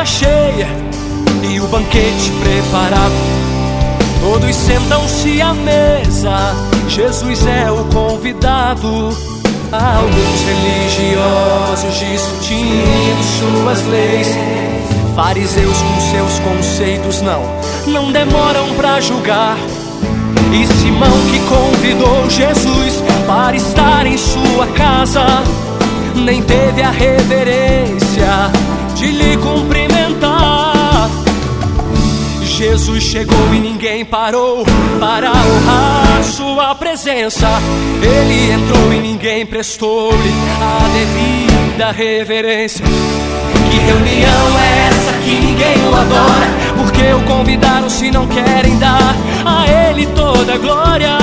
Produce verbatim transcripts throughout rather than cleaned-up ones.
casa cheia e o banquete preparado. Todos sentam-se à mesa, Jesus é o convidado. Alguns religiosos discutindo suas leis, fariseus com seus conceitos não, não demoram pra julgar. E Simão, que convidou Jesus para estar em sua casa, nem teve a reverência de lhe cumprimentar. Jesus chegou e ninguém parou para honrar sua presença. Ele entrou e ninguém prestou-lhe a devida reverência. Que reunião é essa que ninguém o adora? Porque o convidaram se não querem dar a ele toda a glória?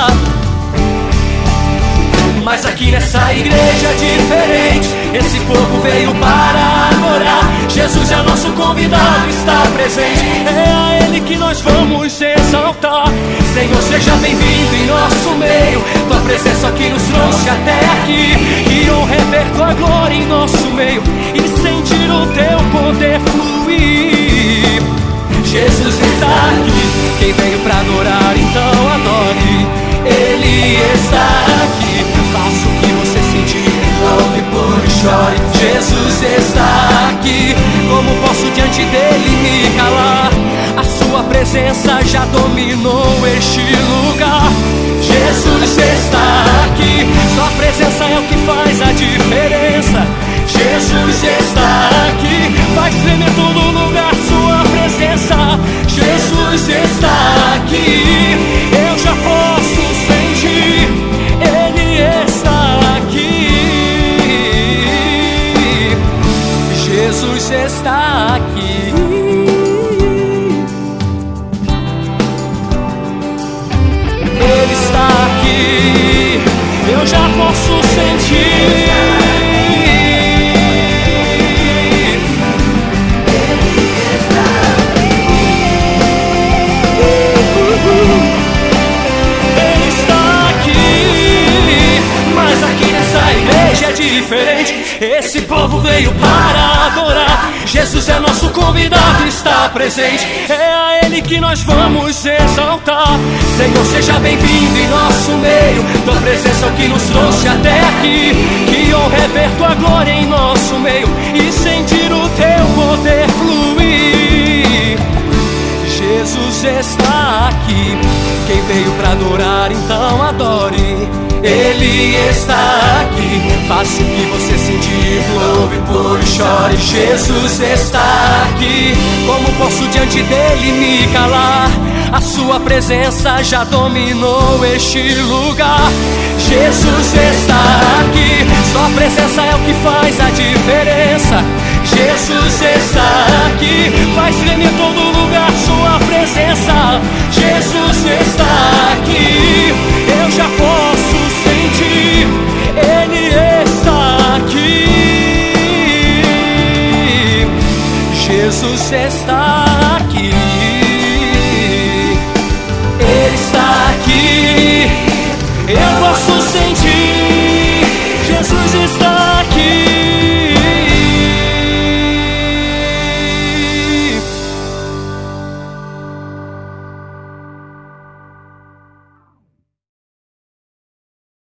Mas aqui nessa igreja é diferente. Esse povo veio para adorar. Jesus é nosso convidado, está presente. É a Ele que nós vamos exaltar. Senhor, seja bem-vindo em nosso meio. Tua presença aqui nos trouxe até aqui. Que honra é ver tua glória em nosso meio e sentir o teu poder fluir. Jesus está aqui. Quem veio para adorar, então adore. Ele está aqui. Faça o que você sentir, louve, pule e chore. Jesus está aqui. Como posso diante dele me calar? A sua presença já dominou este lugar. Jesus está aqui. Sua presença é o que faz a diferença. Jesus está aqui. Faz tremer todo lugar sua presença. Jesus está aqui. Eu já posso sentir. Ele está aqui. Jesus está aqui. Ele está aqui. Eu já posso sentir. Diferente, esse povo veio para adorar. Jesus é nosso convidado, está presente. É a Ele que nós vamos exaltar. Senhor, seja bem-vindo em nosso meio. Tua presença é o que nos trouxe até aqui. Que honra é ver tua glória em nosso meio e sentir o teu poder fluir. Jesus está aqui. Quem veio para adorar, então adore. Ele está aqui. Faça o que você sentir, louve, pule, chore. Jesus está aqui. Como posso diante dele me calar? A sua presença já dominou este lugar. Jesus está aqui. Sua presença é o que faz a diferença. Jesus está aqui. Faz tremer todo lugar sua presença. Jesus está aqui. Eu já posso sentir. Ele está aqui. Jesus está